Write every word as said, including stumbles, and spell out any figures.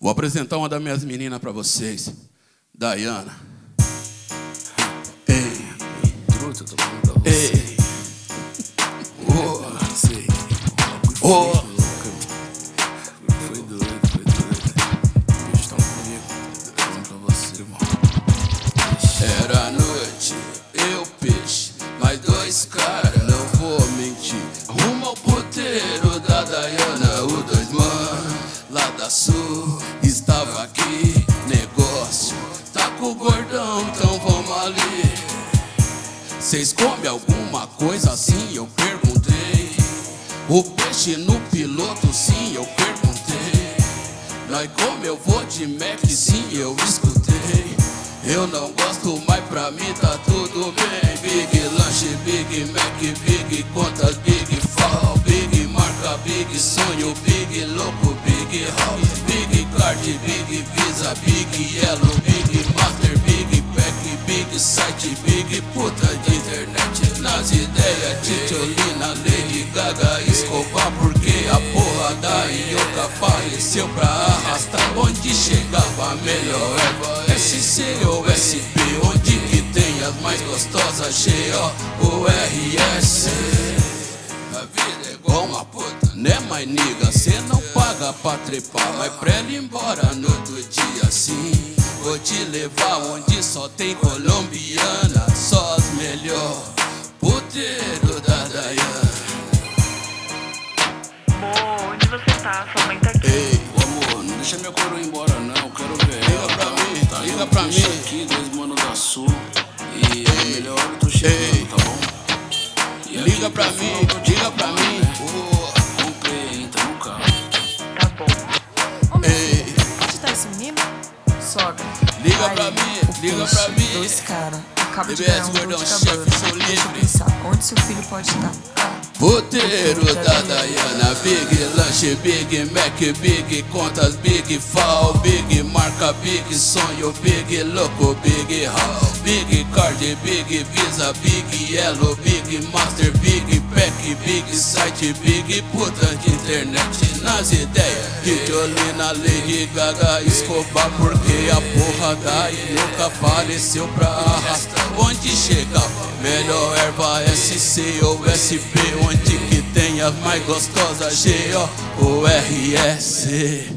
Vou apresentar uma das minhas meninas pra vocês. Dayana. Ei. Truta, eu tô falando pra você. Ei. Oh. Sei. Oh. Foi doido, foi doido. Bicho, tá comigo. Tô falando pra você, irmão. Era noite, eu peixe, mais dois caras, não vou mentir. Rumo ao puteiro da Dayana, o dois mano lá da sul estava aqui. Negócio tá com o gordão, então vamos ali. Cês comem alguma coisa assim? Eu perguntei. O peixe no piloto, sim, eu perguntei. Nós come, eu vou de Mac, sim, eu escutei. Eu não gosto, mas pra mim tá tudo bem. Big lanche, Big Mac, Big contas, Big fall, Big marca, Big sonho, Big louco, Big hall, Big card, Big visa, Big yellow, Big master, Big pack, Big site, Big puta de internet. Nas ideias de Tcholina, Lady Gaga, Escobar, porque a porra da Ioka apareceu pra arrastar. Onde chegava a melhor erva, S C ou S P, onde que tem as mais gostosas, G O ou R S. A vida é igual uma puta, né, mais niga? Cê não paga pra trepar, mas pra ela ir embora no outro dia assim. Vou te levar onde só tem colombiana, só as melhor, puteiro da Dayana. Amor, onde você tá? Sua mãe tá aqui. Ei, Ô, amor, não deixa minha coroa embora não, eu quero ver. Liga pra mim, tá, liga eu pra puxo mim. aqui, dois mano da sul. E é melhor hora eu tô chegando, Ei. tá bom? E aqui liga pra no mim, final eu tô te liga pra falando, mim. né? Oh, Comprei, entra no carro. Tá bom. Ô, meu Ei. filho, onde tá esse menino? Sogra. Liga Aí, pra mim, o liga peixe, pra mim. Dois caras. Acaba de B B S ganhar um dor Gordão, de chefe, cabelo. sou Deixa eu livre. pensar, onde seu filho pode estar? puteiro da Dayana, Big lanche, Big Mac, Big contas, Big fall, Big marca, Big sonho, Big louco, Big hall, Big card, Big visa, Big yellow, Big master, Big pack, Big site, Big puta de internet. Nas ideias de Tcholina, Lady Gaga, Escobar, porque a porra da Ioka apareceu pra arrastar. Onde chegava melhor erva, S C ou S P, onde que tem as mais gostosas, G O ou R S.